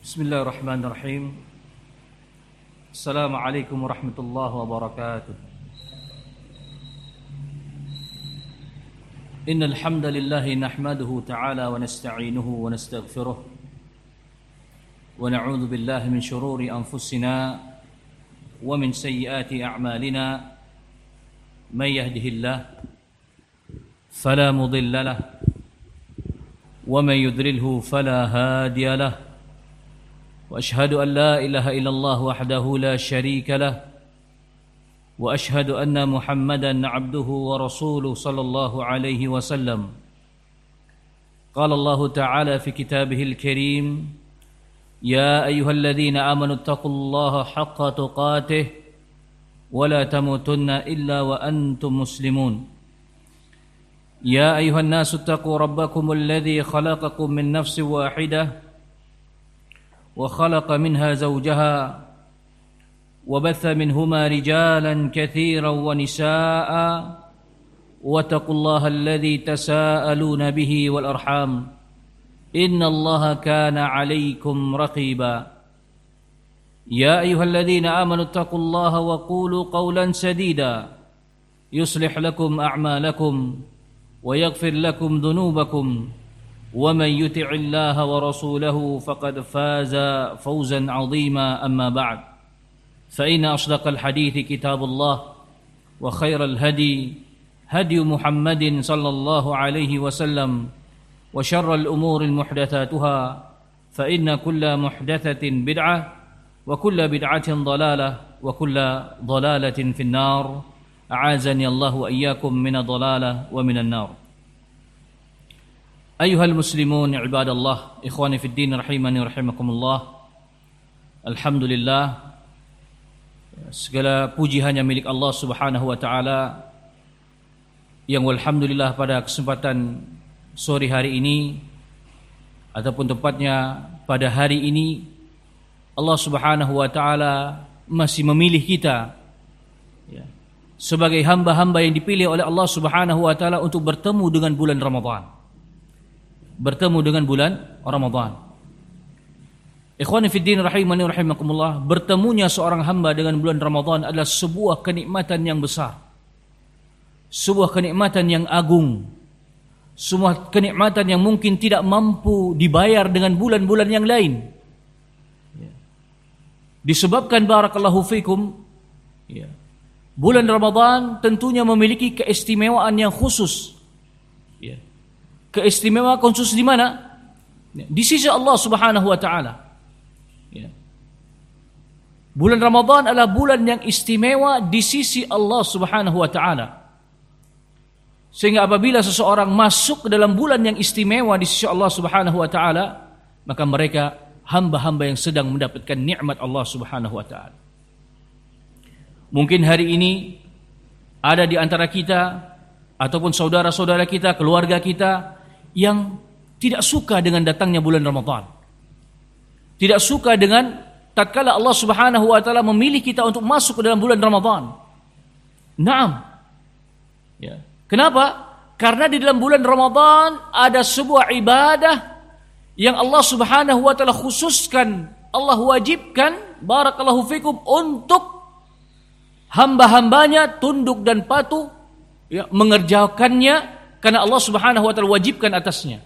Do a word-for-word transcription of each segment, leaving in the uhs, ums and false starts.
Bismillahirrahmanirrahim. Assalamualaikum warahmatullahi wabarakatuh. Innal hamdalillah nahmaduhu ta'ala wa nasta'inuhu wa nastaghfiruh wa na'udzu billahi min shururi anfusina wa min sayyiati a'malina. May yahdihillah fala mudilla lahu wa may yudlilhu fala hadiya lahu. وأشهد أن لا إله إلا الله وحده لا شريك له وأشهد أن محمدا عبده ورسوله صلى الله عليه وسلم. قال الله تعالى في كتابه الكريم: يا أيها الذين آمنوا اتقوا الله حق تقاته ولا تموتن إلا وأنتم مسلمون. يا أيها الناس اتقوا ربكم الذي خلقكم من نفس واحدة وخلق منها زوجها وبث منهما رجالا كثيرا ونساء واتقوا الله الذي تساءلون به والأرحام إن الله كان عليكم رقيبا. يا أيها الذين آمنوا اتقوا الله وقولوا قولا سديدا يصلح لكم أعمالكم ويغفر لكم ذنوبكم ومن يطع الله ورسوله فقد فاز فوزا عظيما. أما بعد فإن أصدق الحديث كتاب الله وخير الهدي هدي محمد صلى الله عليه وسلم وشر الأمور محدثاتها فإن كل محدثة بدعة وكل بدعة ضلالة وكل ضلالة في النار. أعاذني الله وإياكم من الضلالة ومن النار. Ayuhal muslimun ibadallah, ikhwani fid din rahimani rahimakumullah. Alhamdulillah, segala puji hanya milik Allah Subhanahu wa taala, yang walhamdulillah pada kesempatan sore hari ini ataupun tepatnya pada hari ini Allah Subhanahu wa taala masih memilih kita ya, sebagai hamba-hamba yang dipilih oleh Allah Subhanahu wa taala untuk bertemu dengan bulan Ramadan. Bertemu dengan bulan Ramadan. Ikhwani fid din rahimani rahimakumullah, bertemunya seorang hamba dengan bulan Ramadan adalah sebuah kenikmatan yang besar. Sebuah kenikmatan yang agung. Sebuah kenikmatan yang mungkin tidak mampu dibayar dengan bulan-bulan yang lain. Disebabkan barakallahu fikum, ya, bulan Ramadan tentunya memiliki keistimewaan yang khusus. Ya. Keistimewaan khusus di mana? Di sisi Allah Subhanahu wa taala. Ya. Bulan Ramadan adalah bulan yang istimewa di sisi Allah Subhanahu wa taala. Sehingga apabila seseorang masuk ke dalam bulan yang istimewa di sisi Allah Subhanahu wa taala, maka mereka hamba-hamba yang sedang mendapatkan nikmat Allah Subhanahu wa taala. Mungkin hari ini ada di antara kita ataupun saudara-saudara kita, keluarga kita yang tidak suka dengan datangnya bulan Ramadan. Tidak suka dengan tatkala Allah Subhanahu wa taala memilih kita untuk masuk ke dalam bulan Ramadan. Naam. Ya. Kenapa? Karena di dalam bulan Ramadan ada sebuah ibadah yang Allah Subhanahu wa taala khususkan, Allah wajibkan barakallahu fikum untuk hamba-hambanya tunduk dan patuh ya, mengerjakannya karena Allah Subhanahu wa taala wajibkan atasnya.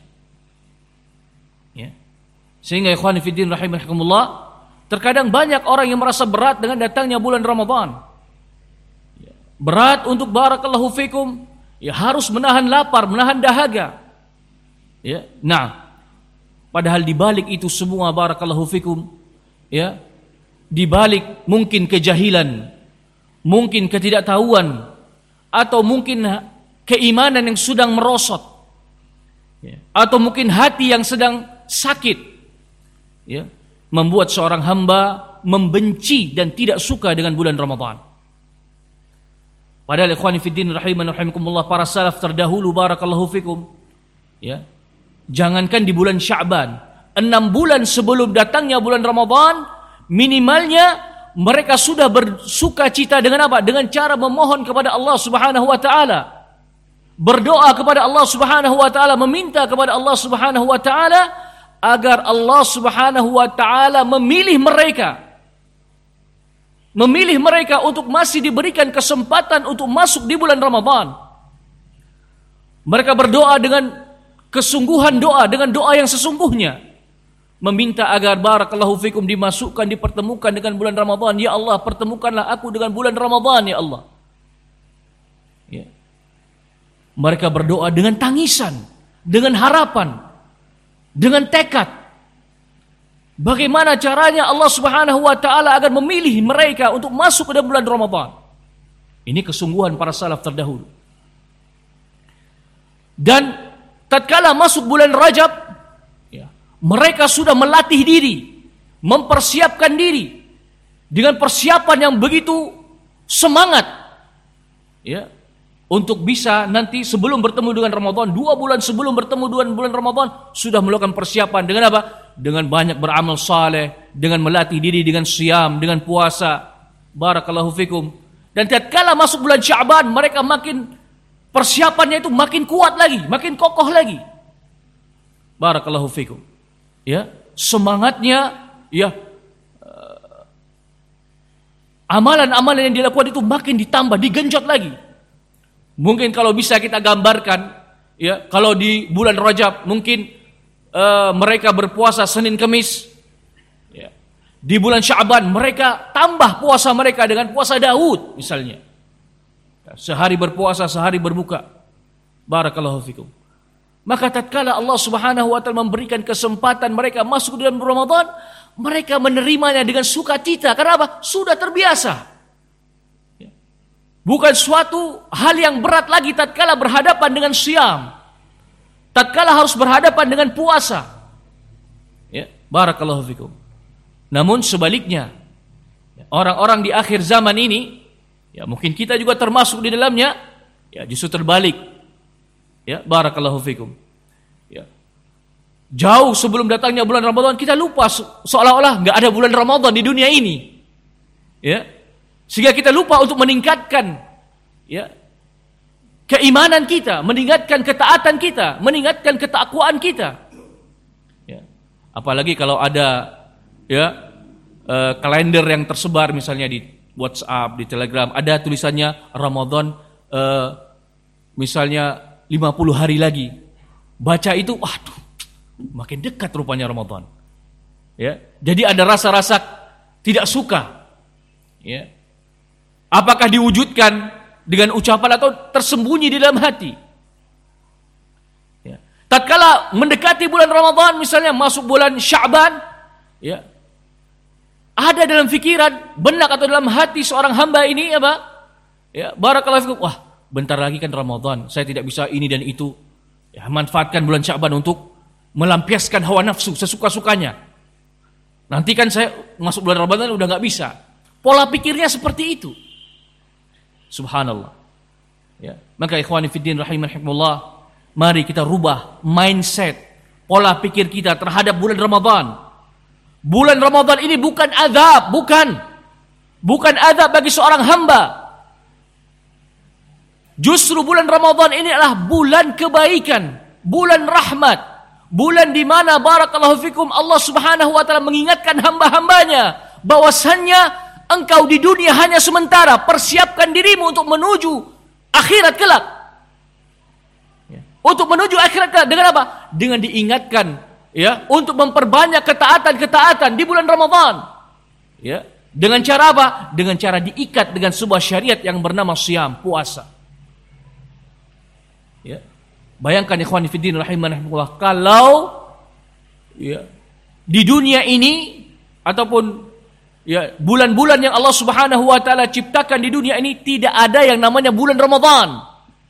Ya. Sehingga ikhwan fillah rahimakumullah, terkadang banyak orang yang merasa berat dengan datangnya bulan Ramadan. Ya. Berat untuk barakallahu fikum, ya harus menahan lapar, menahan dahaga. Ya. Nah, padahal di balik itu semua barakallahu fikum, ya, di balik mungkin kejahilan, mungkin ketidaktahuan, atau mungkin keimanan yang sedang merosot, ya, atau mungkin hati yang sedang sakit, ya, membuat seorang hamba membenci dan tidak suka dengan bulan Ramadan. Padahal ikhwani fiddin rahimani rahimakumullah, para salaf terdahulu barakallahu fikum, ya, jangankan di bulan Sya'ban, enam bulan sebelum datangnya bulan Ramadan, minimalnya mereka sudah bersuka cita dengan apa? Dengan cara memohon kepada Allah Subhanahu wa taala. Berdoa kepada Allah Subhanahu wa taala, meminta kepada Allah Subhanahu wa taala agar Allah Subhanahu wa taala memilih mereka. Memilih mereka untuk masih diberikan kesempatan untuk masuk di bulan Ramadan. Mereka berdoa dengan kesungguhan doa, dengan doa yang sesungguhnya. Meminta agar barakallahu fikum dimasukkan, dipertemukan dengan bulan Ramadan. Ya Allah, pertemukanlah aku dengan bulan Ramadan, ya Allah. Ya. Mereka berdoa dengan tangisan, dengan harapan, dengan tekad. Bagaimana caranya Allah Subhanahu wa taala agar memilih mereka untuk masuk ke dalam bulan Ramadan. Ini kesungguhan para salaf terdahulu. Dan tatkala masuk bulan Rajab, ya, mereka sudah melatih diri, mempersiapkan diri dengan persiapan yang begitu semangat, ya, untuk bisa nanti sebelum bertemu dengan Ramadan, dua bulan sebelum bertemu dengan bulan Ramadan, sudah melakukan persiapan dengan apa? Dengan banyak beramal saleh, dengan melatih diri dengan siam, dengan puasa. Barakallahu fikum. Dan tatkala masuk bulan Sya'ban, mereka makin persiapannya itu makin kuat lagi, makin kokoh lagi. Barakallahu fikum. Ya, semangatnya, ya, uh, amalan-amalan yang dilakukan itu makin ditambah, digenjot lagi. Mungkin kalau bisa kita gambarkan, ya, kalau di bulan Rajab mungkin uh, mereka berpuasa Senin Kamis, ya. Di bulan Sya'ban mereka tambah puasa mereka dengan puasa Daud misalnya, ya, sehari berpuasa, sehari berbuka. Barakallahu fikum. Maka tatkala Allah Subhanahu wa taala memberikan kesempatan mereka masuk dalam Ramadan, mereka menerimanya dengan sukacita. Karena apa? Sudah terbiasa. Bukan suatu hal yang berat lagi tatkala berhadapan dengan siam, tatkala harus berhadapan dengan puasa. Ya, barakallahu fikum. Namun sebaliknya, orang-orang di akhir zaman ini, ya mungkin kita juga termasuk di dalamnya, ya justru terbalik. Ya, barakallahu fikum. Ya. Jauh sebelum datangnya bulan Ramadan kita lupa seolah-olah nggak ada bulan Ramadan di dunia ini. Ya. Sehingga kita lupa untuk meningkatkan, ya, keimanan kita, meningkatkan ketaatan kita, meningkatkan ketakwaan kita. Ya. Apalagi kalau ada, ya, uh, kalender yang tersebar misalnya di WhatsApp, di Telegram, ada tulisannya Ramadan, uh, misalnya lima puluh hari lagi. Baca itu, waduh, makin dekat rupanya Ramadan. Ya. Jadi ada rasa-rasa tidak suka. Ya. Apakah diwujudkan dengan ucapan atau tersembunyi di dalam hati? Ya. Tatkala mendekati bulan Ramadan, misalnya masuk bulan Sya'ban, ya, ada dalam fikiran, benak atau dalam hati seorang hamba ini apa? Ya, barakallahu fikum. Wah, bentar lagi kan Ramadan, saya tidak bisa ini dan itu. Ya, manfaatkan bulan Sya'ban untuk melampiaskan hawa nafsu sesuka-sukanya. Nanti kan saya masuk bulan Ramadan udah nggak bisa. Pola pikirnya seperti itu. Subhanallah. Ya. Maka ikhwani fiddin rahimakumullah, mari kita rubah mindset, pola pikir kita terhadap bulan Ramadan. Bulan Ramadan ini bukan azab, bukan. Bukan azab bagi seorang hamba. Justru bulan Ramadan ini adalah bulan kebaikan, bulan rahmat, bulan di mana barakallahu fikum Allah Subhanahu wa taala mengingatkan hamba-hambanya bahwasannya engkau di dunia hanya sementara, persiapkan dirimu untuk menuju akhirat kelak. Ya. Untuk menuju akhirat kelak dengan apa? Dengan diingatkan, ya, untuk memperbanyak ketaatan-ketaatan di bulan Ramadan. Ya. Dengan cara apa? Dengan cara diikat dengan sebuah syariat yang bernama siyam, puasa. Ya. Bayangkan ikhwani fiddin rahimakumullah, kalau, ya, di dunia ini ataupun, ya, bulan-bulan yang Allah Subhanahu wa taala ciptakan di dunia ini tidak ada yang namanya bulan Ramadan.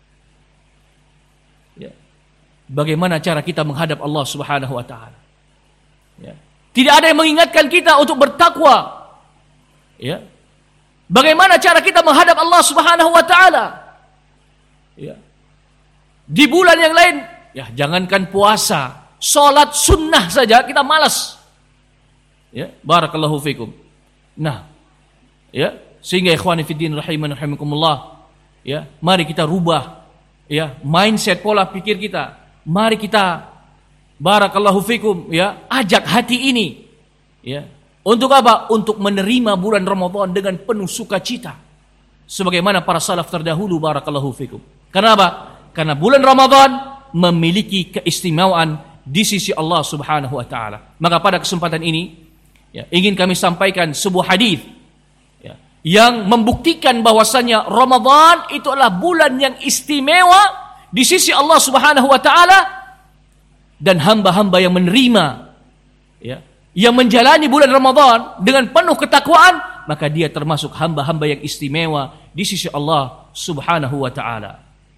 Ya. Bagaimana cara kita menghadap Allah Subhanahu wa taala? Ya. Tidak ada yang mengingatkan kita untuk bertakwa. Ya. Bagaimana cara kita menghadap Allah Subhanahu wa taala? Ya. Di bulan yang lain, ya, jangankan puasa, salat sunnah saja kita malas. Ya, barakallahu fikum. Nah, ya, sehingga ikhwani fiddin rahiman rahimakumullah, ya, mari kita rubah, ya, mindset, pola pikir kita. Mari kita Barakallahu fikum, ya, ajak hati ini, ya. Untuk apa? Untuk menerima bulan Ramadan dengan penuh sukacita. Sebagaimana para salaf terdahulu, barakallahu fikum. Kenapa? Karena bulan Ramadan memiliki keistimewaan di sisi Allah Subhanahu wa taala. Maka pada kesempatan ini, ya, ingin kami sampaikan sebuah hadis, ya, yang membuktikan bahwasanya Ramadan itu adalah bulan yang istimewa di sisi Allah Subhanahu wa taala, dan hamba-hamba yang menerima, ya, yang menjalani bulan Ramadan dengan penuh ketakwaan, maka dia termasuk hamba-hamba yang istimewa di sisi Allah Subhanahu wa taala.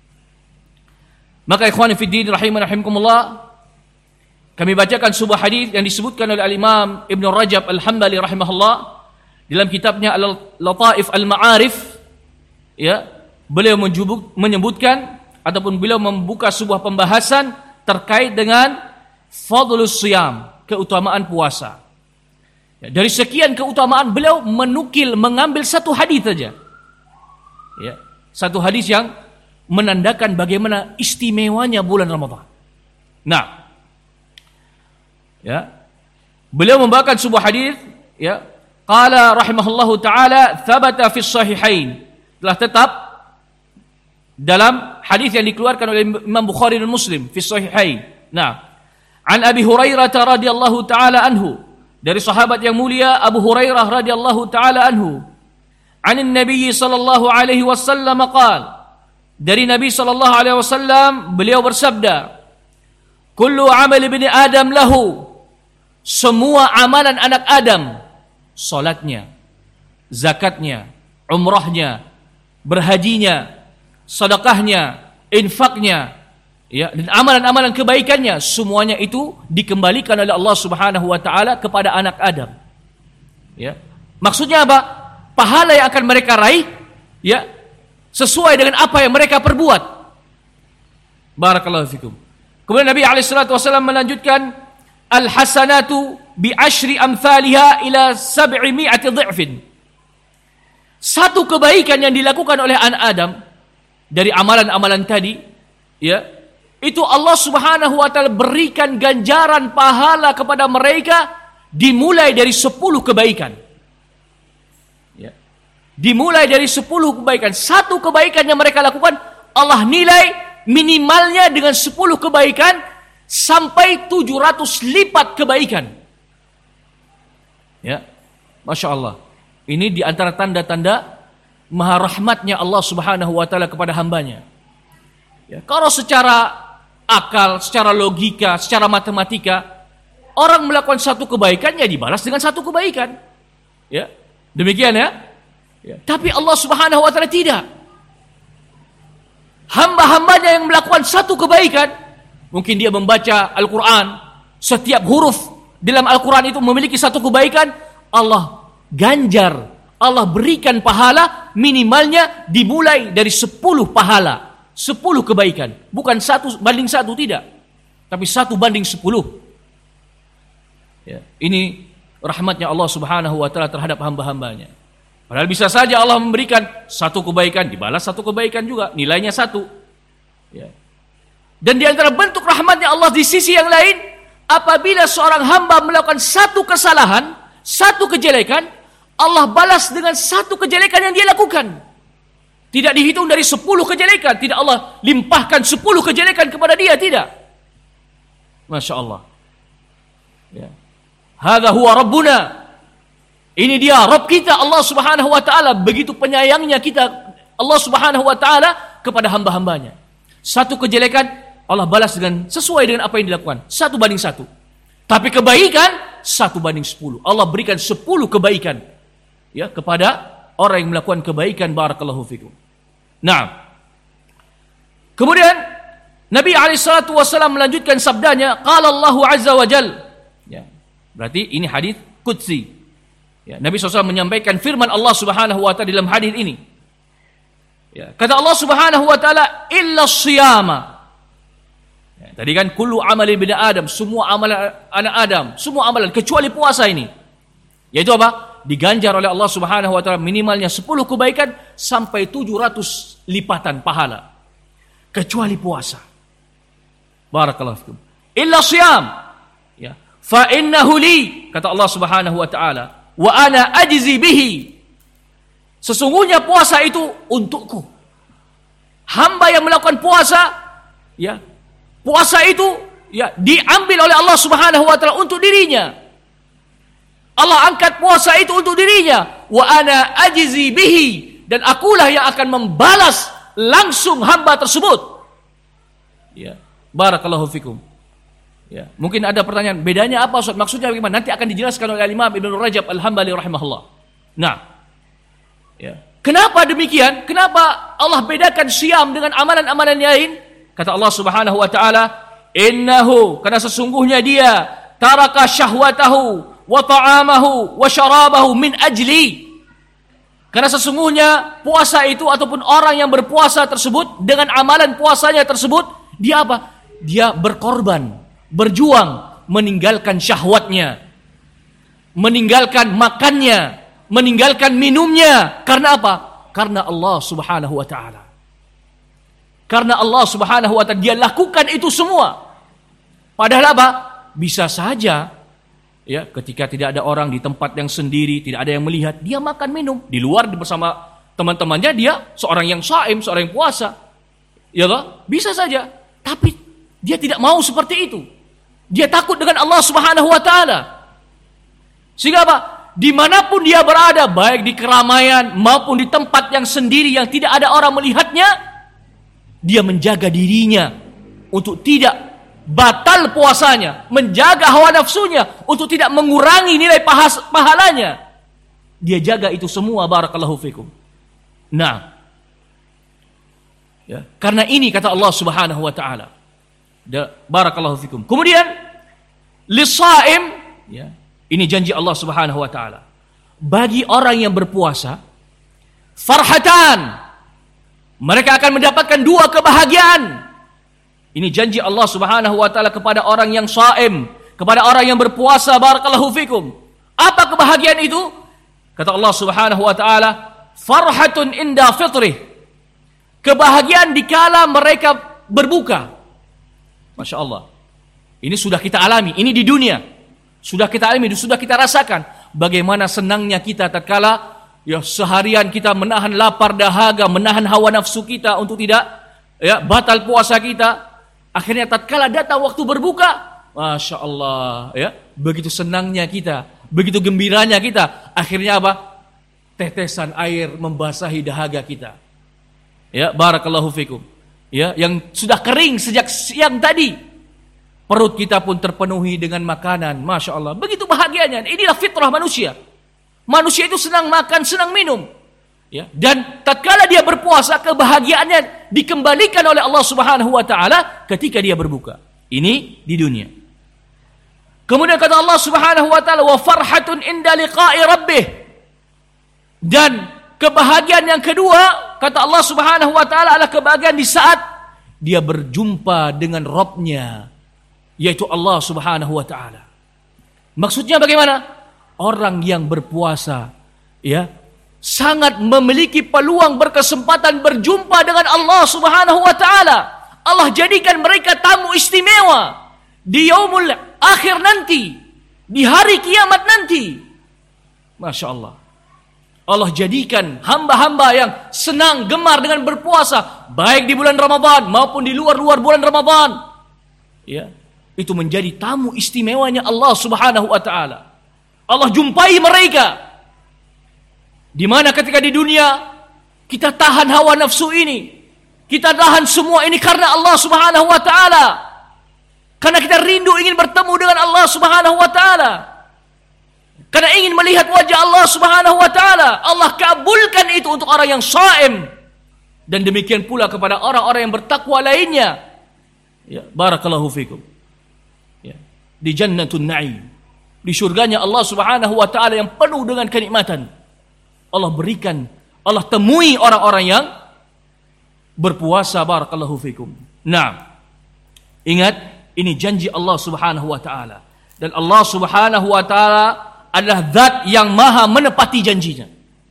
Maka ikhwani fiddin rahimani rahimakumullah, kami bacakan sebuah hadis yang disebutkan oleh Al-Imam Ibn Rajab Al-Hambali rahimahullah dalam kitabnya Al-Lataif Al-Ma'arif, ya, beliau menyebutkan ataupun beliau membuka sebuah pembahasan terkait dengan fadlus siyam, keutamaan puasa. Ya, dari sekian keutamaan beliau menukil, mengambil satu hadis saja. Ya, satu hadis yang menandakan bagaimana istimewanya bulan Ramadan. Nah, ya, beliau membawakan sebuah hadis, ya, qala rahimahullahu taala thabata fi sahihain, telah tetap dalam hadis yang dikeluarkan oleh Imam Bukhari dan Muslim fi sahihain. Nah, an Abi Hurairah radhiyallahu taala anhu, dari sahabat yang mulia Abu Hurairah radhiyallahu taala anhu, anin Nabi sallallahu alaihi wasallam qala, dari Nabi sallallahu alaihi wasallam beliau bersabda, kullu amal ibni Adam lahu, semua amalan anak Adam, salatnya, zakatnya, umrahnya, berhajinya, sedekahnya, infaknya, ya, dan amalan-amalan kebaikannya, semuanya itu dikembalikan oleh Allah Subhanahu wa taala kepada anak Adam. Ya. Maksudnya apa? Pahala yang akan mereka raih, ya, sesuai dengan apa yang mereka perbuat. Barakallahu fikum. Kemudian Nabi alaihi salatu wasallam melanjutkan, al-hasanatu bi asyri amthaliha ila sab'i mi'ati dhifin. Satu kebaikan yang dilakukan oleh anak Adam dari amalan-amalan tadi, ya, itu Allah Subhanahu wa taala berikan ganjaran pahala kepada mereka dimulai dari sepuluh kebaikan. Ya. Dimulai dari sepuluh kebaikan. Satu kebaikan yang mereka lakukan, Allah nilai minimalnya dengan sepuluh kebaikan sampai tujuh ratus lipat kebaikan. Ya. Masya Allah. Ini di antara tanda-tanda maha rahmatnya Allah Subhanahu wa taala kepada hambanya. Ya, kalau secara akal, secara logika, secara matematika, orang melakukan satu kebaikan ya dibalas dengan satu kebaikan. Ya. Demikian ya. Ya. Tapi Allah Subhanahu wa taala tidak. Hamba-hambanya yang melakukan satu kebaikan, mungkin dia membaca Al-Quran, setiap huruf dalam Al-Quran itu memiliki satu kebaikan, Allah ganjar, Allah berikan pahala minimalnya dimulai dari sepuluh pahala, sepuluh kebaikan, bukan satu banding satu, tidak, tapi satu banding sepuluh. Ya, ini rahmatnya Allah Subhanahu wa taala terhadap hamba-hambanya. Padahal bisa saja Allah memberikan satu kebaikan dibalas satu kebaikan juga, nilainya satu. Ya. Dan di antara bentuk rahmatnya Allah di sisi yang lain, apabila seorang hamba melakukan satu kesalahan, satu kejelekan, Allah balas dengan satu kejelekan yang dia lakukan. Tidak dihitung dari sepuluh kejelekan, tidak Allah limpahkan sepuluh kejelekan kepada dia, tidak. Masya Allah. Ya. Hadza huwa Rabbuna. Ini dia Rabb kita, Allah Subhanahu wa taala. Begitu penyayangnya kita, Allah Subhanahu wa taala kepada hamba-hambanya. Satu kejelekan Allah balas dengan sesuai dengan apa yang dilakukan, satu banding satu. Tapi kebaikan satu banding sepuluh. Allah berikan sepuluh kebaikan, ya, kepada orang yang melakukan kebaikan. Barakallahu fikum. Nah, kemudian Nabi alaihi salatu wasallam melanjutkan sabdanya, qala Allahu azza wa jal. Ya, berarti ini hadis qudsi. Ya, Nabi shallallahu alaihi wasallam menyampaikan firman Allah Subhanahu wa taala dalam hadis ini. Ya, kata Allah Subhanahu wa taala, illa shiyama. Ya, tadi kan kullu amali bani Adam, semua amalan anak Adam, semua amalan kecuali puasa ini. Yaitu apa? Diganjar oleh Allah Subhanahu wa taala minimalnya sepuluh kebaikan sampai tujuh ratus lipatan pahala. Kecuali puasa. Barakallahu fikum. illa siyam. Ya. Fa innahu li, kata Allah Subhanahu wa taala, wa ana ajzi bihi. Sesungguhnya puasa itu untukku. Hamba yang melakukan puasa, ya, puasa itu ya diambil oleh Allah Subhanahu wa taala untuk dirinya. Allah angkat puasa itu untuk dirinya. Wa ana ajzi bihi, dan akulah yang akan membalas langsung hamba tersebut. Ya, barakallahu fikum. Ya, mungkin ada pertanyaan, bedanya apa Ustaz? Maksudnya bagaimana? Nanti akan dijelaskan oleh Imam Ibnu Rajab Al-Hambali rahimahullah. Nah, ya. Kenapa demikian? Kenapa Allah bedakan siam dengan amalan-amalan lain? Kata Allah Subhanahu wa taala, "Innahu," karena sesungguhnya dia, "taraka syahwatahu wa ta'amahu wa syarabahu min ajli." Karena sesungguhnya puasa itu ataupun orang yang berpuasa tersebut dengan amalan puasanya tersebut, dia apa? Dia berkorban, berjuang, meninggalkan syahwatnya, meninggalkan makannya, meninggalkan minumnya. Karena apa? Karena Allah Subhanahu wa taala. Karena Allah Subhanahu wa taala, dia lakukan itu semua. Padahal apa? Bisa saja ya, ketika tidak ada orang di tempat yang sendiri, tidak ada yang melihat, dia makan minum di luar bersama teman-temannya, dia seorang yang shaim, seorang yang puasa. Ya Allah, bisa saja. Tapi dia tidak mau seperti itu. Dia takut dengan Allah Subhanahu wa taala. Sehingga apa? Dimanapun dia berada, baik di keramaian maupun di tempat yang sendiri yang tidak ada orang melihatnya, dia menjaga dirinya untuk tidak batal puasanya, menjaga hawa nafsunya untuk tidak mengurangi nilai pahas, pahalanya. Dia jaga itu semua, barakallahu fikum. Nah, ya, karena ini kata Allah Subhanahu wa taala. Barakallahu fikum. Kemudian lisaim, ya, ini janji Allah Subhanahu wa taala. Bagi orang yang berpuasa, farhatan, mereka akan mendapatkan dua kebahagiaan. Ini janji Allah Subhanahu wa taala kepada orang yang shaim, kepada orang yang berpuasa, barakallahu fikum. Apa kebahagiaan itu? Kata Allah Subhanahu wa taala, farhatun inda fitrih. Kebahagiaan dikala mereka berbuka. Masya Allah. Ini sudah kita alami, ini di dunia. Sudah kita alami, sudah kita rasakan bagaimana senangnya kita tatkala ya seharian kita menahan lapar dahaga, menahan hawa nafsu kita untuk tidak ya batal puasa kita. Akhirnya tatkala datang waktu berbuka, Masya Allah, ya, begitu senangnya kita, begitu gembiranya kita. Akhirnya apa? Tetesan air membasahi dahaga kita. Ya, barakallahu fikum. Ya, yang sudah kering sejak siang tadi. Perut kita pun terpenuhi dengan makanan. Masya Allah. Begitu bahagianya. Inilah fitrah manusia. Manusia itu senang makan, senang minum. Ya. Dan tatkala dia berpuasa, kebahagiaannya dikembalikan oleh Allah Subhanahu wa taala ketika dia berbuka. Ini di dunia. Kemudian kata Allah Subhanahu wa taala, "Wa farhatun inda liqa'i rabbih." Dan kebahagiaan yang kedua, kata Allah Subhanahu wa taala, adalah kebahagiaan di saat dia berjumpa dengan Rabb-nya, yaitu Allah Subhanahu wa taala. Maksudnya bagaimana? Orang yang berpuasa ya sangat memiliki peluang, berkesempatan berjumpa dengan Allah Subhanahu wa taala. Allah jadikan mereka tamu istimewa di yaumul akhir nanti, di hari kiamat nanti. Masya Allah. Allah jadikan hamba-hamba yang senang, gemar dengan berpuasa, baik di bulan Ramadan maupun di luar-luar bulan Ramadan. Ya, itu menjadi tamu istimewanya Allah Subhanahu wa taala. Allah jumpai mereka. Di mana ketika di dunia kita tahan hawa nafsu ini, kita tahan semua ini karena Allah Subhanahu wa taala. Karena kita rindu ingin bertemu dengan Allah Subhanahu wa taala. Karena ingin melihat wajah Allah Subhanahu wa taala. Allah kabulkan itu untuk orang yang shaim. Dan demikian pula kepada orang-orang yang bertakwa lainnya. Ya, barakallahu fikum. Ya, di jannatun na'im. Di surganya Allah Subhanahu wa taala yang penuh dengan kenikmatan. Allah berikan, Allah temui orang-orang yang berpuasa, barakallahu fikum. Nah, ingat, ini janji Allah Subhanahu wa taala. Dan Allah Subhanahu wa taala adalah zat yang maha menepati janjinya.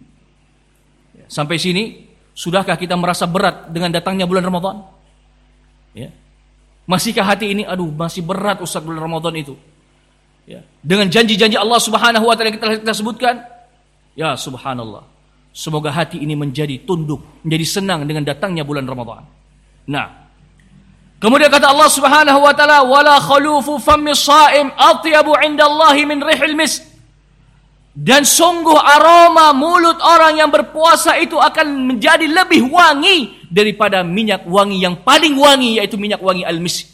Sampai sini, sudahkah kita merasa berat dengan datangnya bulan Ramadan? Ya. Masihkah hati ini, aduh masih berat Ustaz bulan Ramadan itu. Ya. Dengan janji-janji Allah Subhanahu wa taala yang telah kita sebutkan. Ya subhanallah. Semoga hati ini menjadi tunduk, menjadi senang dengan datangnya bulan Ramadan. Nah, kemudian kata Allah Subhanahu wa taala, "Wala khalufu fammi shaim atyabu 'indallahi min rihil misk." Dan sungguh aroma mulut orang yang berpuasa itu akan menjadi lebih wangi daripada minyak wangi yang paling wangi, yaitu minyak wangi al-misk.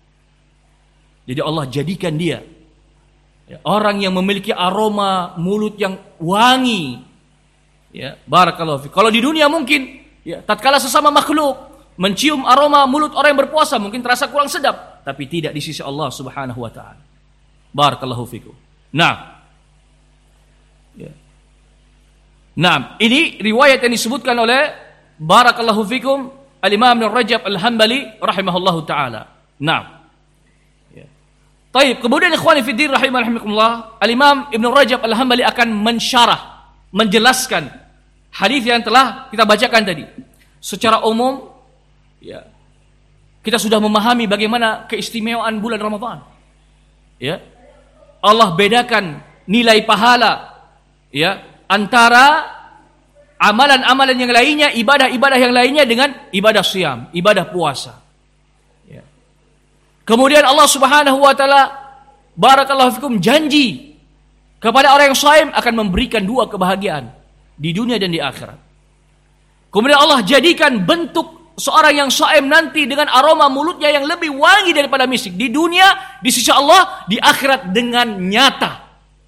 Jadi Allah jadikan dia ya, orang yang memiliki aroma mulut yang wangi. Ya, barakallahu fi. Kalau di dunia mungkin ya, tatkala sesama makhluk mencium aroma mulut orang yang berpuasa mungkin terasa kurang sedap, tapi tidak di sisi Allah Subhanahu wa taala. Barakallahu fikum. Nah, ya. Nah, ini riwayat yang disebutkan oleh barakallahu fikum Al-Imam Ibnu Rajab Al-Hambali rahimahullahu taala. Nah. Ya. Baik, kemudian ikhwani fi din rahimakumullah, Al-Imam Ibnu Rajab Al-Hambali akan mensyarah, menjelaskan hadis yang telah kita bacakan tadi. Secara umum, ya. Kita sudah memahami bagaimana keistimewaan bulan Ramadan. Ya. Allah bedakan nilai pahala ya antara amalan-amalan yang lainnya, ibadah-ibadah yang lainnya dengan ibadah siyam, ibadah puasa. Ya. Kemudian Allah Subhanahu wa taala barakallahu fikum janji kepada orang yang shaim akan memberikan dua kebahagiaan di dunia dan di akhirat. Kemudian Allah jadikan bentuk seorang yang shaim nanti dengan aroma mulutnya yang lebih wangi daripada misik di dunia di sisi Allah, di akhirat dengan nyata.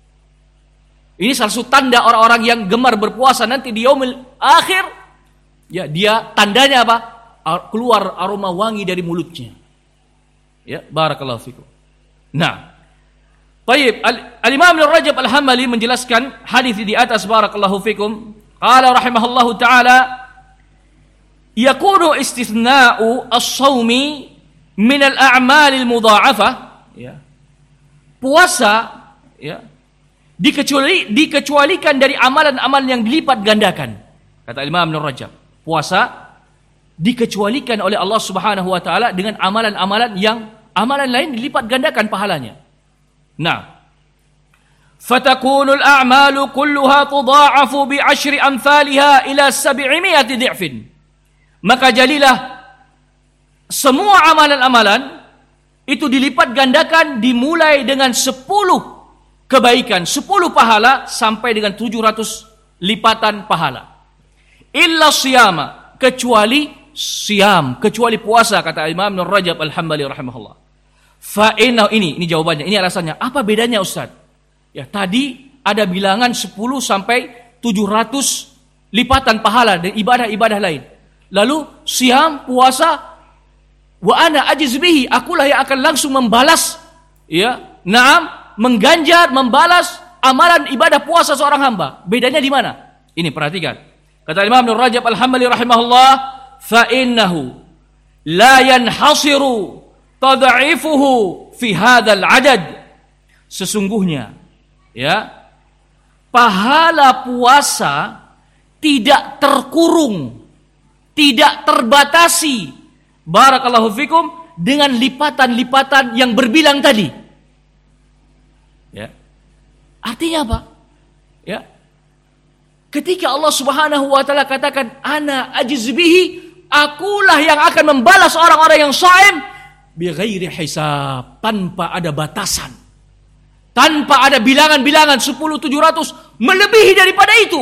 Ini salah satu tanda orang-orang yang gemar berpuasa nanti di yaumil akhir. Ya, dia tandanya apa? Keluar aroma wangi dari mulutnya. Ya, barakallahu fikum. Nah, baik, Al-Imam Ibnu Rajab Al-Hambali menjelaskan hadis di atas barakallahu fikum. Qala rahimahullahu taala, yakunu istithna'u as-shaumi min al-a'mal al-mudha'afah. Ya. Puasa, ya, dikecuali dikecualikan dari amalan-amalan yang dilipat gandakan. Kata Imam Ibnu Rajab, puasa dikecualikan oleh Allah Subhanahu wa taala dengan amalan-amalan yang amalan lain dilipat gandakan pahalanya. Nah, fatakunul a'malu kulluha tudha'afu bi ashri amthaliha ila sab'imi'ati dhi'fin. Maka jadilah semua amalan-amalan itu dilipat gandakan dimulai dengan sepuluh kebaikan, sepuluh pahala sampai dengan tujuh ratus lipatan pahala. Illa siyama, kecuali siyam, kecuali puasa, kata Imam Ibnu Rajab Al-Hambali rahimahullah. Fa inna, ini ini jawabannya, ini alasannya. Apa bedanya Ustaz? Ya, tadi ada bilangan sepuluh sampai tujuh ratus lipatan pahala dan ibadah-ibadah lain. Lalu siyam, puasa, wa ana ajiz bihi, akulah yang akan langsung membalas ya, na'am, mengganjar, membalas amalan ibadah puasa seorang hamba. Bedanya di mana? Ini perhatikan. Kata Imam Ibnu Rajab Al-Hambali rahimahullah, fa innahu la yanhasiru tad'ifuhu fi hadzal adad. Sesungguhnya ya, pahala puasa tidak terkurung, tidak terbatasi barakallahu fikum dengan lipatan-lipatan yang berbilang tadi. Ya. Artinya apa? Ya. Ketika Allah Subhanahu wa taala katakan ana ajiz bihi, akulah yang akan membalas orang-orang yang shaim bighairi hisab, tanpa ada batasan. Tanpa ada bilangan-bilangan sepuluh, tujuh ratus, melebihi daripada itu.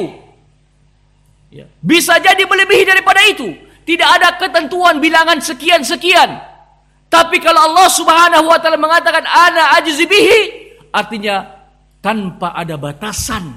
Ya. Bisa jadi melebihi daripada itu. Tidak ada ketentuan bilangan sekian-sekian. Tapi kalau Allah Subhanahu wa taala mengatakan ana ajiz bihi, artinya tanpa ada batasan,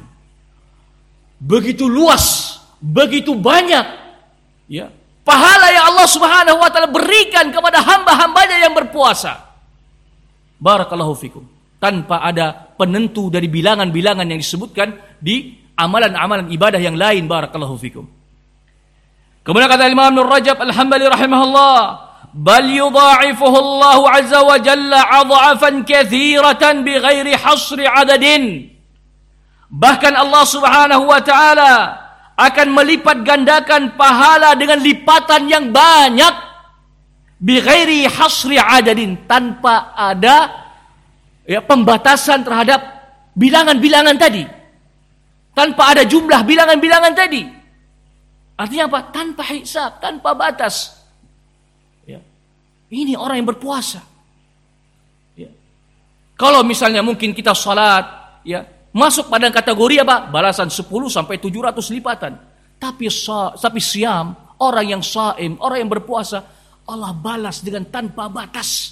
begitu luas, begitu banyak, ya, pahala yang Allah Subhanahu wa taala berikan kepada hamba-hambanya yang berpuasa. Barakallahu fikum. Tanpa ada penentu dari bilangan-bilangan yang disebutkan di amalan-amalan ibadah yang lain. Barakallahu fikum. Kemudian kata Imam Ibnu Rajab Al-Hambali rahimahullah, bal yudha'ifuhu Allah azza wa jalla adha'afan katsiratan bighairi hasri adadin. Bahkan Allah Subhanahu wa taala akan melipat gandakan pahala dengan lipatan yang banyak Bighairi hasri adadin, tanpa ada ya pembatasan terhadap bilangan-bilangan tadi. Tanpa ada jumlah bilangan-bilangan tadi. Artinya apa? Tanpa hisab, tanpa batas. Ya. Ini orang yang berpuasa. Ya. Kalau misalnya mungkin kita salat, ya, masuk pada kategori apa? Balasan sepuluh sampai tujuh ratus lipatan. Tapi tapi siam, orang yang shaim, orang yang berpuasa, Allah balas dengan tanpa batas.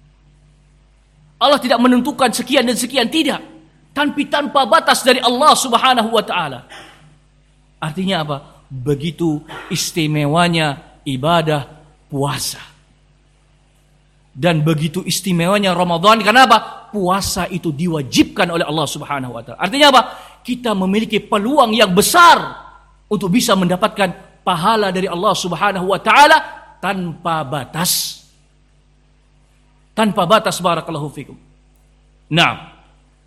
Allah tidak menentukan sekian dan sekian, tidak. Tapi tanpa batas dari Allah Subhanahu wa taala. Artinya apa? Begitu istimewanya ibadah puasa. Dan begitu istimewanya Ramadan, karena apa? Puasa itu diwajibkan oleh Allah Subhanahu wa taala. Artinya apa? Kita memiliki peluang yang besar untuk bisa mendapatkan pahala dari Allah Subhanahu wa taala tanpa batas. Tanpa batas, barakallahu fikum. Nah,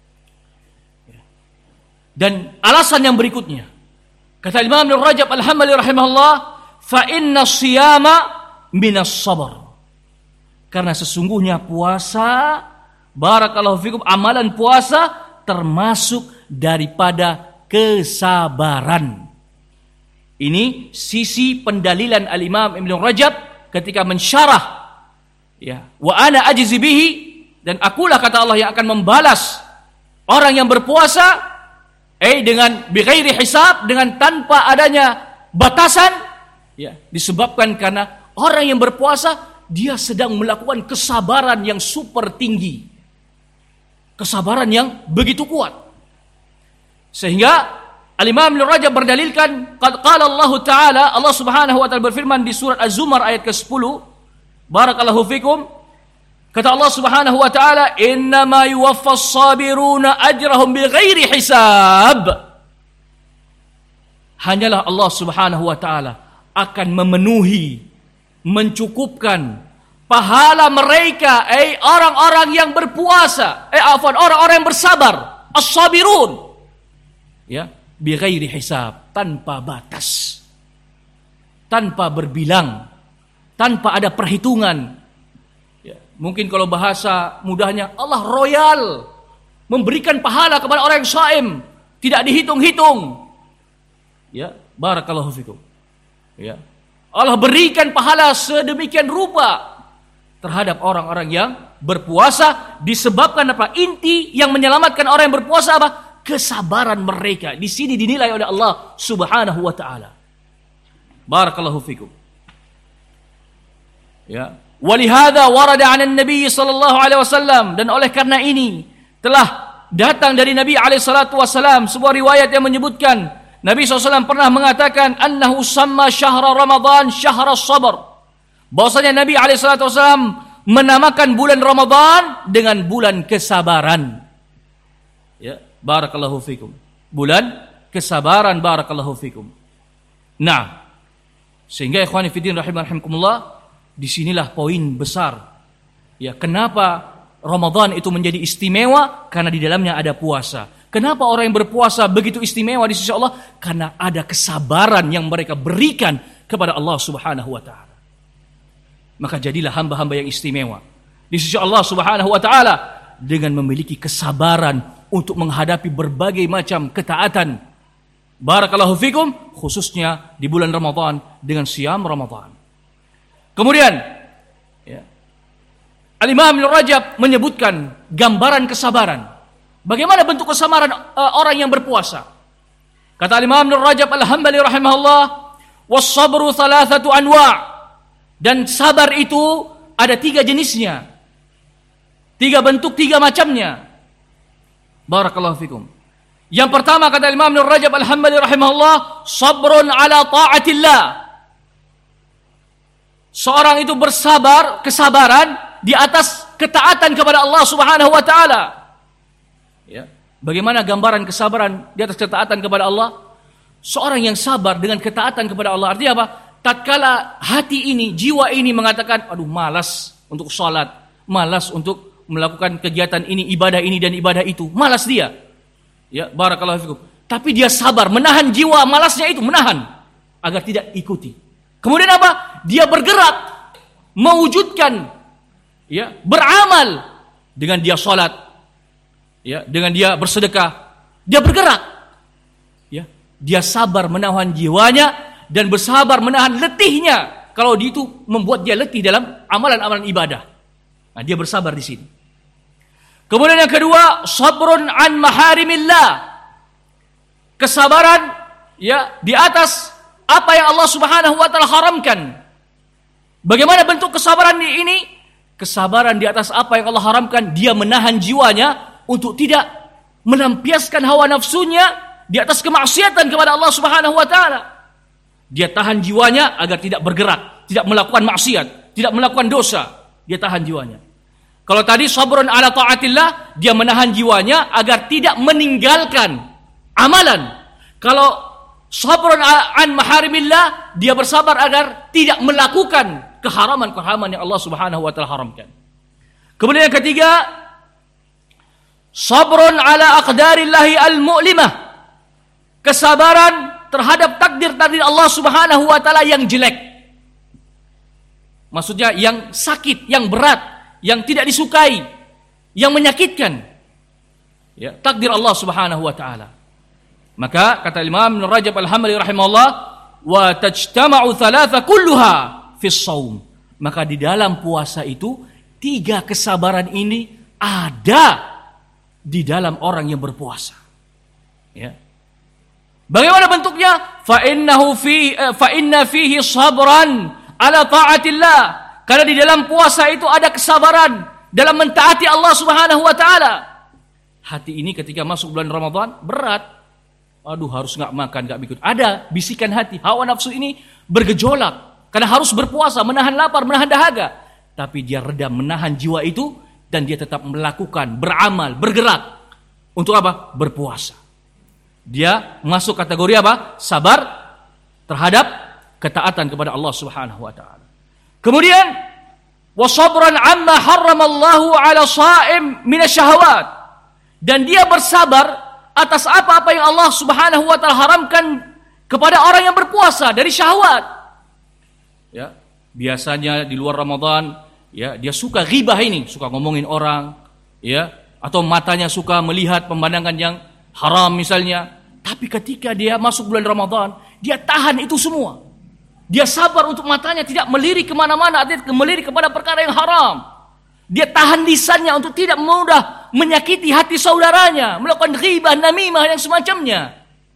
dan alasan yang berikutnya, kata Imam Ibnu Rajab Al-Hambali rahimahullah, fa inna siyama minas sabar. Karena sesungguhnya puasa, barakallahu fikum, amalan puasa termasuk daripada kesabaran. Ini sisi pendalilan Al-Imam Ibnu Rajab ketika mensyarah, ya, wa ana ajzi bihi, dan akulah kata Allah yang akan membalas orang yang berpuasa eh dengan bighairi hisab, dengan tanpa adanya batasan, ya, disebabkan karena orang yang berpuasa dia sedang melakukan kesabaran yang super tinggi. Kesabaran yang begitu kuat. Sehingga Al-Imam Ibnu Rajab berdalilkan, qala Allah Ta'ala, Allah Subhanahu wa taala berfirman di surat Az-Zumar ayat ke sepuluh, barakallahu fikum, kata Allah Subhanahu wa taala, innama yuwaffas sabiruna ajrahum bighairi hisab. Hanyalah Allah Subhanahu wa taala akan memenuhi, mencukupkan pahala mereka, eh orang-orang yang berpuasa, eh afwan, orang-orang yang bersabar, as-sabirun, ya, bighairi hisab, tanpa batas, tanpa berbilang, tanpa ada perhitungan. Ya, mungkin kalau bahasa mudahnya, Allah royal memberikan pahala kepada orang yang shaim, tidak dihitung-hitung. Ya, barakallahu fikum. Ya, Allah berikan pahala sedemikian rupa terhadap orang-orang yang berpuasa, disebabkan apa? Inti yang menyelamatkan orang yang berpuasa apa? Kesabaran mereka. Di sini dinilai oleh Allah Subhanahu wa taala. Barakallahu fikum. Ya, walihada warada 'an an-nabi sallallahu alaihi wasallam, dan oleh karena ini telah datang dari Nabi alaihi salatu wasallam sebuah riwayat yang menyebutkan Nabi sallallahu alaihi wasallam pernah mengatakan annahu samma syahra Ramadan syahra sabr. Bahwasanya Nabi alaihi salatu wasallam menamakan bulan Ramadan dengan bulan kesabaran. Ya, barakallahu fikum. Bulan kesabaran, barakallahu fikum. Nah, sehingga ikhwani fillah rahimakumullah, disinilah poin besar. Ya, kenapa Ramadan itu menjadi istimewa? Karena di dalamnya ada puasa. Kenapa orang yang berpuasa begitu istimewa di sisi Allah? Karena ada kesabaran yang mereka berikan kepada Allah Subhanahu wa taala. Maka jadilah hamba-hamba yang istimewa di sisi Allah Subhanahu wa taala dengan memiliki kesabaran untuk menghadapi berbagai macam ketaatan. Barakallahu fikum, khususnya di bulan Ramadan dengan siam Ramadan. Kemudian, ya, Al-Imam Ibnu Rajab menyebutkan gambaran kesabaran. Bagaimana bentuk kesabaran uh, orang yang berpuasa? Kata Al-Imam Ibnu Rajab Al-Hambali rahimahullah, was-sabru thalathatu anwa'. Dan sabar itu ada tiga jenisnya. Tiga bentuk, tiga macamnya. Barakallahu fikum. Yang pertama kata Imam Ibnu Rajab Al-Hambali rahimahullah, sabrun ala ta'atillah. Seorang itu bersabar, kesabaran di atas ketaatan kepada Allah Subhanahu wa taala. Ya. Bagaimana gambaran kesabaran di atas ketaatan kepada Allah? Seorang yang sabar dengan ketaatan kepada Allah, artinya apa? Tatkala hati ini, jiwa ini mengatakan, aduh malas untuk sholat, malas untuk melakukan kegiatan ini, ibadah ini dan ibadah itu, malas dia. Ya, barakallahu fikum. Tapi dia sabar, menahan jiwa malasnya itu, menahan agar tidak ikuti. Kemudian apa? Dia bergerak mewujudkan, ya, beramal dengan dia salat, ya, dengan dia bersedekah, dia bergerak, ya, dia sabar menahan jiwanya dan bersabar menahan letihnya kalau itu membuat dia letih dalam amalan-amalan ibadah. Nah, dia bersabar di sini. Kemudian yang kedua, sabrun an maharimillah. Kesabaran, ya, di atas apa yang Allah Subhanahu wa taala haramkan. Bagaimana bentuk kesabaran ini? Kesabaran di atas apa yang Allah haramkan, dia menahan jiwanya untuk tidak melampiaskan hawa nafsunya di atas kemaksiatan kepada Allah Subhanahu wa taala. Dia tahan jiwanya agar tidak bergerak, tidak melakukan maksiat, tidak melakukan dosa. Dia tahan jiwanya. Kalau tadi sabrun ala taatillah, dia menahan jiwanya agar tidak meninggalkan amalan. Kalau sabrun an maharimillah, dia bersabar agar tidak melakukan keharaman-keharaman yang Allah Subhanahu wa taala haramkan. Kemudian yang ketiga, sabrun ala aqdarillahi al-mu'limah. Kesabaran terhadap takdir-takdir Allah Subhanahu wa taala yang jelek. Maksudnya yang sakit, yang berat, yang tidak disukai, yang menyakitkan, ya, takdir Allah Subhanahu wa taala. Maka kata Imam Ibnu Rajab Al-Hambali rahimahullah, wa tajtama'u thalatha kulluha fi shaum. Maka di dalam puasa itu tiga kesabaran ini ada di dalam orang yang berpuasa. Ya. Bagaimana bentuknya? Fa innahu fi fa inna fihi sabran ala taatillah. Karena di dalam puasa itu ada kesabaran dalam mentaati Allah Subhanahu wa taala. Hati ini ketika masuk bulan Ramadan berat. Aduh, harus enggak makan, enggak bikin. Ada bisikan hati, hawa nafsu ini bergejolak karena harus berpuasa, menahan lapar, menahan dahaga. Tapi dia redam, menahan jiwa itu dan dia tetap melakukan, beramal, bergerak. Untuk apa? Berpuasa. Dia masuk kategori apa? Sabar terhadap ketaatan kepada Allah Subhanahu wa taala. Kemudian wasabran amma harramallahu ala sha'im minasyahawat, dan dia bersabar atas apa-apa yang Allah Subhanahu wa taala haramkan kepada orang yang berpuasa dari syahwat. Ya, biasanya di luar Ramadan, ya, dia suka ghibah ini, suka ngomongin orang, ya, atau matanya suka melihat pemandangan yang haram misalnya. Tapi ketika dia masuk bulan Ramadan, dia tahan itu semua. Dia sabar untuk matanya tidak melirik kemana-mana, tidak melirik kepada perkara yang haram. Dia tahan lisannya untuk tidak mudah menyakiti hati saudaranya, melakukan ghibah, namimah, yang semacamnya.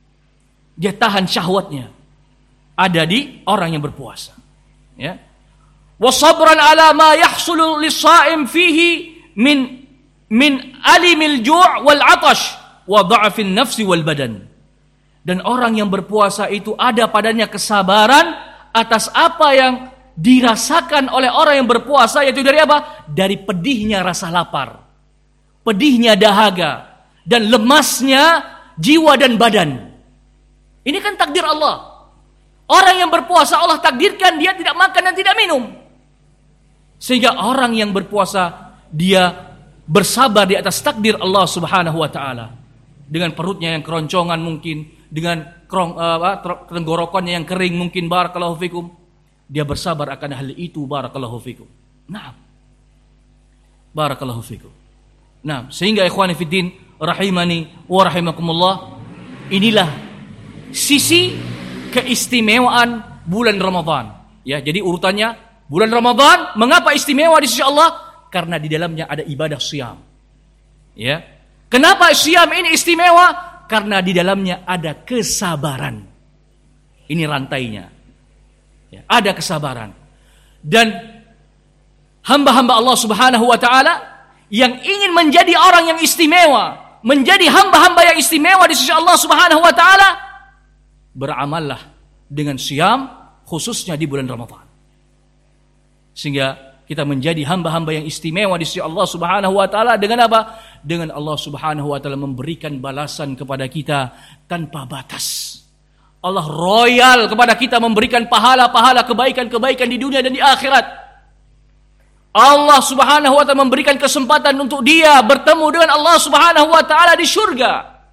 Dia tahan syahwatnya. Ada di orang yang berpuasa. Ya. Wa sabran ala ma yahsulu lis-sha'im fihi min min alimil ju' wal 'atash wa dha'fin nafsi wal badan. Dan orang yang berpuasa itu ada padanya kesabaran atas apa yang dirasakan oleh orang yang berpuasa, yaitu dari apa? Dari pedihnya rasa lapar, pedihnya dahaga, dan lemasnya jiwa dan badan. Ini kan takdir Allah. Orang yang berpuasa Allah takdirkan dia tidak makan dan tidak minum. Sehingga orang yang berpuasa dia bersabar di atas takdir Allah Subhanahu wa taala. Dengan perutnya yang keroncongan mungkin, dengan krong, uh, tenggorokannya yang kering mungkin, barakallahu fikum. Dia bersabar akan hal itu, barakallahu fikum. Nah, barakallahu fikum. Nah, sehingga ikhwani fiddin rahimani wa rahimakumullah, inilah sisi keistimewaan bulan Ramadan. Ya, jadi urutannya bulan Ramadan mengapa istimewa di sisi Allah? Karena di dalamnya ada ibadah siyam. Ya. Kenapa siyam ini istimewa? Karena di dalamnya ada kesabaran. Ini rantainya. Ya, ada kesabaran. Dan hamba-hamba Allah Subhanahu wa taala yang ingin menjadi orang yang istimewa, menjadi hamba-hamba yang istimewa di sisi Allah Subhanahu wa taala, beramallah dengan siyam khususnya di bulan Ramadan. Sehingga kita menjadi hamba-hamba yang istimewa di sisi Allah Subhanahu wa taala dengan apa? Dengan Allah Subhanahu wa taala memberikan balasan kepada kita tanpa batas. Allah royal kepada kita, memberikan pahala-pahala kebaikan-kebaikan di dunia dan di akhirat. Allah Subhanahu wa taala memberikan kesempatan untuk dia bertemu dengan Allah Subhanahu wa taala di surga.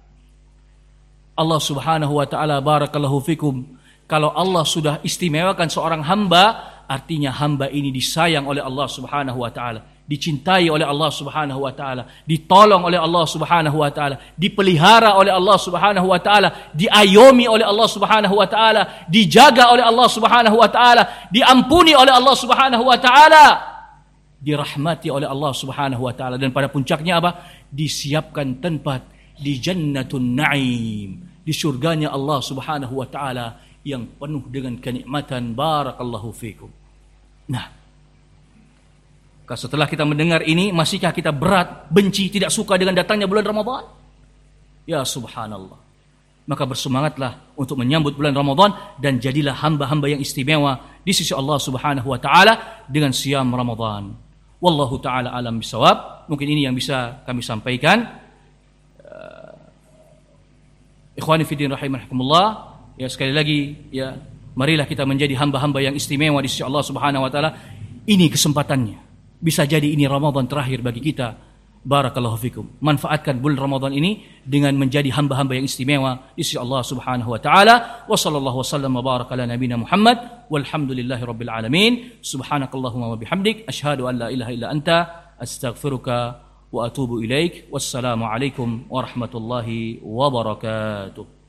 Allah Subhanahu wa taala, barakallahu fikum, kalau Allah sudah istimewakan seorang hamba, artinya hamba ini disayang oleh Allah Subhanahu wa taala, dicintai oleh Allah Subhanahu wa taala, ditolong oleh Allah Subhanahu wa taala, dipelihara oleh Allah Subhanahu wa taala, diayomi oleh Allah Subhanahu wa taala, dijaga oleh Allah Subhanahu wa taala, diampuni oleh Allah Subhanahu wa taala, dirahmati oleh Allah Subhanahu wa taala, dan pada puncaknya apa? Disiapkan tempat di Jannatun Na'im, di surganya Allah Subhanahu wa taala yang penuh dengan kenikmatan. Barakallahu fikum. Nah, setelah kita mendengar ini, masihkah kita berat, benci, tidak suka dengan datangnya bulan Ramadan? Ya subhanallah. Maka bersemangatlah untuk menyambut bulan Ramadan dan jadilah hamba-hamba yang istimewa di sisi Allah Subhanahu wa taala dengan siam Ramadan. Wallahu taala alam bisawab. Mungkin ini yang bisa kami sampaikan. Uh, Ikhwani fiddin rahimakumullah. Ya, sekali lagi, ya, marilah kita menjadi hamba-hamba yang istimewa di sisi Allah Subhanahu wa taala. Ini kesempatannya. Bisa jadi ini Ramadan terakhir bagi kita. Barakallahu fikum. Manfaatkan bulan Ramadan ini dengan menjadi hamba-hamba yang istimewa di sisi Allah Subhanahu wa taala. Wa sallallahu wasallam wa baraka ala nabiyina Muhammad walhamdulillahi rabbil alamin. Subhanakallahumma wa bihamdik asyhadu an la ilaha illa anta astaghfiruka wa atubu ilaik. Wassalamu alaikum warahmatullahi wabarakatuh.